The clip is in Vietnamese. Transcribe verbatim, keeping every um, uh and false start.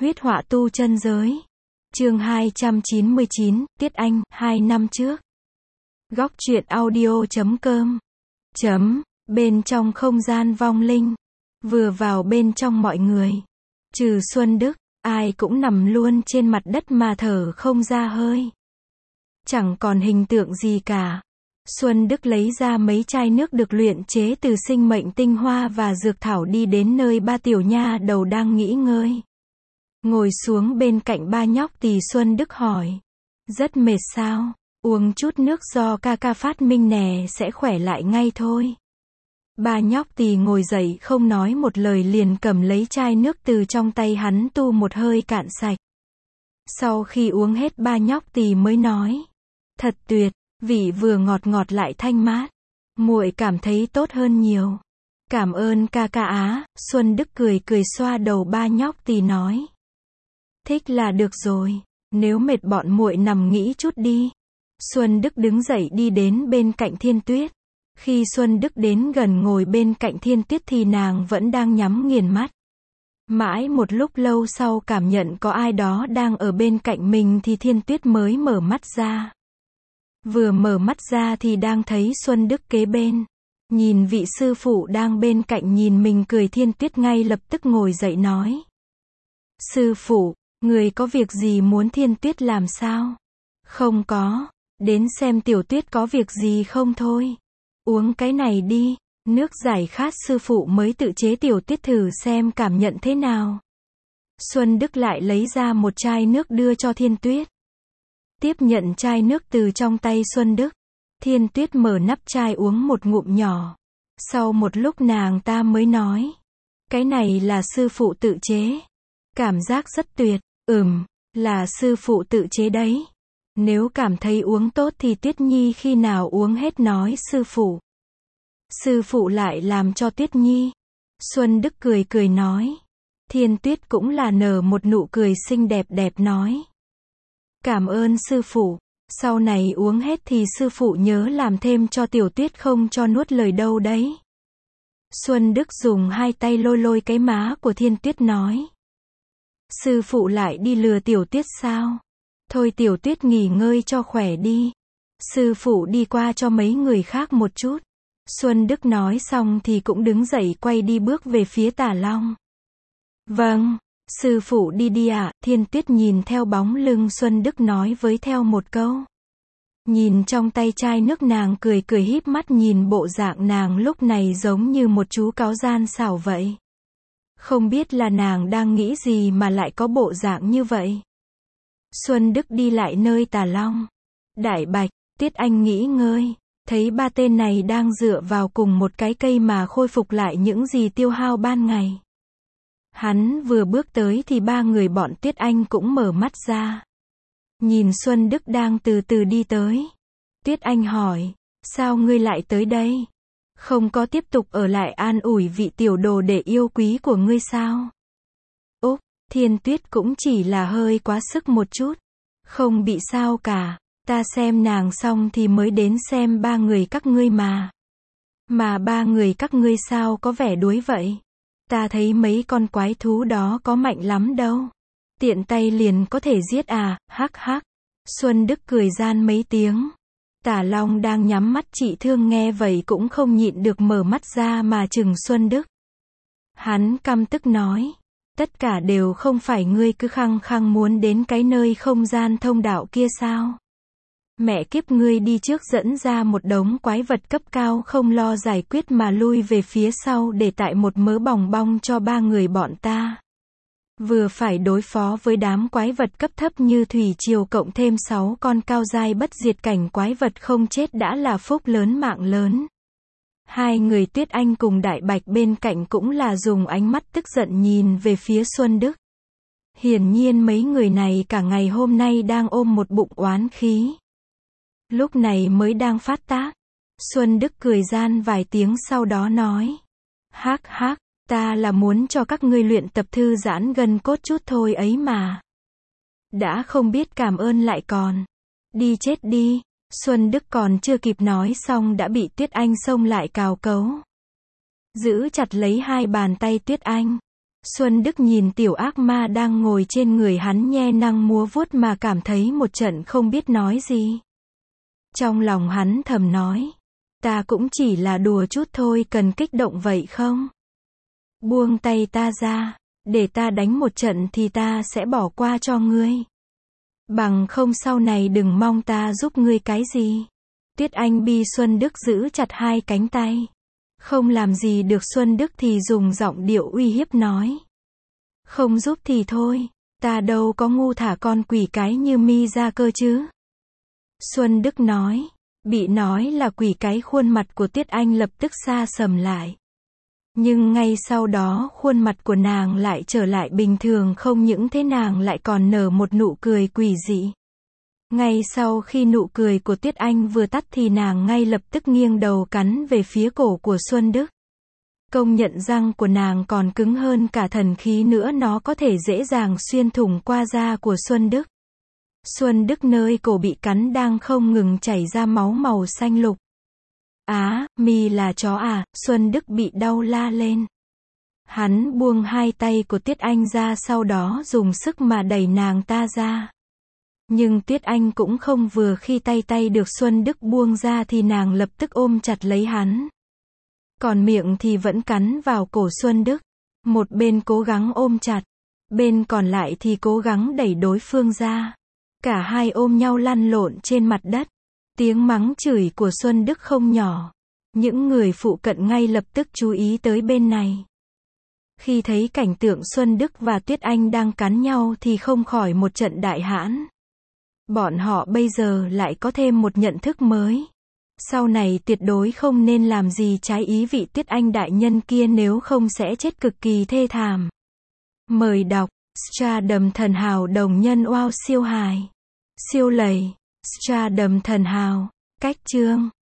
Huyết họa tu chân giới. Chương hai trăm chín mươi chín, Tiết Anh, hai năm trước. Góc truyện audio chấm com. Chấm, bên trong không gian vong linh. Vừa vào bên trong mọi người. Trừ Xuân Đức, ai cũng nằm luôn trên mặt đất mà thở không ra hơi. Chẳng còn hình tượng gì cả. Xuân Đức lấy ra mấy chai nước được luyện chế từ sinh mệnh tinh hoa và dược thảo đi đến nơi ba tiểu nha đầu đang nghỉ ngơi. Ngồi xuống bên cạnh ba nhóc thì Xuân Đức hỏi. Rất mệt sao? Uống chút nước do ca ca phát minh nè sẽ khỏe lại ngay thôi. Ba nhóc thì ngồi dậy không nói một lời liền cầm lấy chai nước từ trong tay hắn tu một hơi cạn sạch. Sau khi uống hết ba nhóc thì mới nói. Thật tuyệt, vị vừa ngọt ngọt lại thanh mát. Muội cảm thấy tốt hơn nhiều. Cảm ơn ca ca á, Xuân Đức cười cười xoa đầu ba nhóc thì nói. Thích là được rồi, nếu mệt bọn muội nằm nghỉ chút đi. Xuân Đức đứng dậy đi đến bên cạnh Thiên Tuyết. Khi Xuân Đức đến gần ngồi bên cạnh Thiên Tuyết thì nàng vẫn đang nhắm nghiền mắt. Mãi một lúc lâu sau cảm nhận có ai đó đang ở bên cạnh mình thì Thiên Tuyết mới mở mắt ra. Vừa mở mắt ra thì đang thấy Xuân Đức kế bên. Nhìn vị sư phụ đang bên cạnh nhìn mình cười Thiên Tuyết ngay lập tức ngồi dậy nói. Sư phụ, người có việc gì muốn Thiên Tuyết làm sao? Không có, đến xem Tiểu Tuyết có việc gì không thôi. Uống cái này đi, nước giải khát sư phụ mới tự chế Tiểu Tuyết thử xem cảm nhận thế nào. Xuân Đức lại lấy ra một chai nước đưa cho Thiên Tuyết. Tiếp nhận chai nước từ trong tay Xuân Đức. Thiên Tuyết mở nắp chai uống một ngụm nhỏ. Sau một lúc nàng ta mới nói. Cái này là sư phụ tự chế. Cảm giác rất tuyệt. Ừm, là sư phụ tự chế đấy. Nếu cảm thấy uống tốt thì Tuyết Nhi khi nào uống hết nói sư phụ. Sư phụ lại làm cho Tuyết Nhi. Xuân Đức cười cười nói. Thiên Tuyết cũng là nở một nụ cười xinh đẹp đẹp nói. Cảm ơn sư phụ. Sau này uống hết thì sư phụ nhớ làm thêm cho Tiểu Tuyết không cho nuốt lời đâu đấy. Xuân Đức dùng hai tay lôi lôi cái má của Thiên Tuyết nói. Sư phụ lại đi lừa Tiểu Tuyết sao? Thôi Tiểu Tuyết nghỉ ngơi cho khỏe đi. Sư phụ đi qua cho mấy người khác một chút. Xuân Đức nói xong thì cũng đứng dậy quay đi bước về phía Tả Long. Vâng, sư phụ đi đi ạ. Thiên Tuyết nhìn theo bóng lưng Xuân Đức nói với theo một câu. Nhìn trong tay chai nước nàng cười cười híp mắt nhìn bộ dạng nàng lúc này giống như một chú cáo gian xảo vậy. Không biết là nàng đang nghĩ gì mà lại có bộ dạng như vậy. Xuân Đức đi lại nơi Tà Long. Đại Bạch, Tiết Anh nghỉ ngơi. Thấy ba tên này đang dựa vào cùng một cái cây mà khôi phục lại những gì tiêu hao ban ngày. Hắn vừa bước tới thì ba người bọn Tiết Anh cũng mở mắt ra. Nhìn Xuân Đức đang từ từ đi tới. Tiết Anh hỏi, sao ngươi lại tới đây? Không có tiếp tục ở lại an ủi vị tiểu đồ để yêu quý của ngươi sao? Úc, Thiên Tuyết cũng chỉ là hơi quá sức một chút. Không bị sao cả, ta xem nàng xong thì mới đến xem ba người các ngươi mà. Mà ba người các ngươi sao có vẻ đuối vậy? Ta thấy mấy con quái thú đó có mạnh lắm đâu. Tiện tay liền có thể giết à, hắc hắc. Xuân Đức cười gian mấy tiếng. Tả Long đang nhắm mắt trị thương nghe vậy cũng không nhịn được mở mắt ra mà chừng Xuân Đức. Hắn căm tức nói. Tất cả đều không phải ngươi cứ khăng khăng muốn đến cái nơi không gian thông đạo kia sao? Mẹ kiếp ngươi đi trước dẫn ra một đống quái vật cấp cao không lo giải quyết mà lui về phía sau để tại một mớ bòng bong cho ba người bọn ta. Vừa phải đối phó với đám quái vật cấp thấp như thủy triều cộng thêm sáu con cao giai bất diệt cảnh quái vật không chết đã là phúc lớn mạng lớn. Hai người Tuyết Anh cùng Đại Bạch bên cạnh cũng là dùng ánh mắt tức giận nhìn về phía Xuân Đức. Hiển nhiên mấy người này cả ngày hôm nay đang ôm một bụng oán khí. Lúc này mới đang phát tác. Xuân Đức cười gian vài tiếng sau đó nói. Hắc hắc, ta là muốn cho các ngươi luyện tập thư giãn gân cốt chút thôi ấy mà. Đã không biết cảm ơn lại còn. Đi chết đi. Xuân Đức còn chưa kịp nói xong đã bị Tuyết Anh xông lại cào cấu. Giữ chặt lấy hai bàn tay Tuyết Anh. Xuân Đức nhìn tiểu ác ma đang ngồi trên người hắn nhe nang múa vuốt mà cảm thấy một trận không biết nói gì. Trong lòng hắn thầm nói, ta cũng chỉ là đùa chút thôi, cần kích động vậy không? Buông tay ta ra, để ta đánh một trận thì ta sẽ bỏ qua cho ngươi. Bằng không sau này đừng mong ta giúp ngươi cái gì. Tuyết Anh bi Xuân Đức giữ chặt hai cánh tay. Không làm gì được Xuân Đức thì dùng giọng điệu uy hiếp nói. Không giúp thì thôi, ta đâu có ngu thả con quỷ cái như mi ra cơ chứ. Xuân Đức nói, bị nói là quỷ cái khuôn mặt của Tuyết Anh lập tức xa sầm lại. Nhưng ngay sau đó khuôn mặt của nàng lại trở lại bình thường, không những thế nàng lại còn nở một nụ cười quỷ dị. Ngay sau khi nụ cười của Tuyết Anh vừa tắt thì nàng ngay lập tức nghiêng đầu cắn về phía cổ của Xuân Đức. Công nhận răng của nàng còn cứng hơn cả thần khí nữa, nó có thể dễ dàng xuyên thủng qua da của Xuân Đức. Xuân Đức nơi cổ bị cắn đang không ngừng chảy ra máu màu xanh lục. Á, mi là chó à, Xuân Đức bị đau la lên. Hắn buông hai tay của Tuyết Anh ra, sau đó dùng sức mà đẩy nàng ta ra. Nhưng Tuyết Anh cũng không vừa, khi tay tay được Xuân Đức buông ra thì nàng lập tức ôm chặt lấy hắn. Còn miệng thì vẫn cắn vào cổ Xuân Đức. Một bên cố gắng ôm chặt, bên còn lại thì cố gắng đẩy đối phương ra. Cả hai ôm nhau lăn lộn trên mặt đất. Tiếng mắng chửi của Xuân Đức không nhỏ. Những người phụ cận ngay lập tức chú ý tới bên này. Khi thấy cảnh tượng Xuân Đức và Tuyết Anh đang cắn nhau thì không khỏi một trận đại hãn. Bọn họ bây giờ lại có thêm một nhận thức mới. Sau này tuyệt đối không nên làm gì trái ý vị Tuyết Anh đại nhân kia, nếu không sẽ chết cực kỳ thê thảm. Mời đọc Stardom thần hào đồng nhân wow siêu hài. Siêu lầy. Stardom thần hào. Cách chương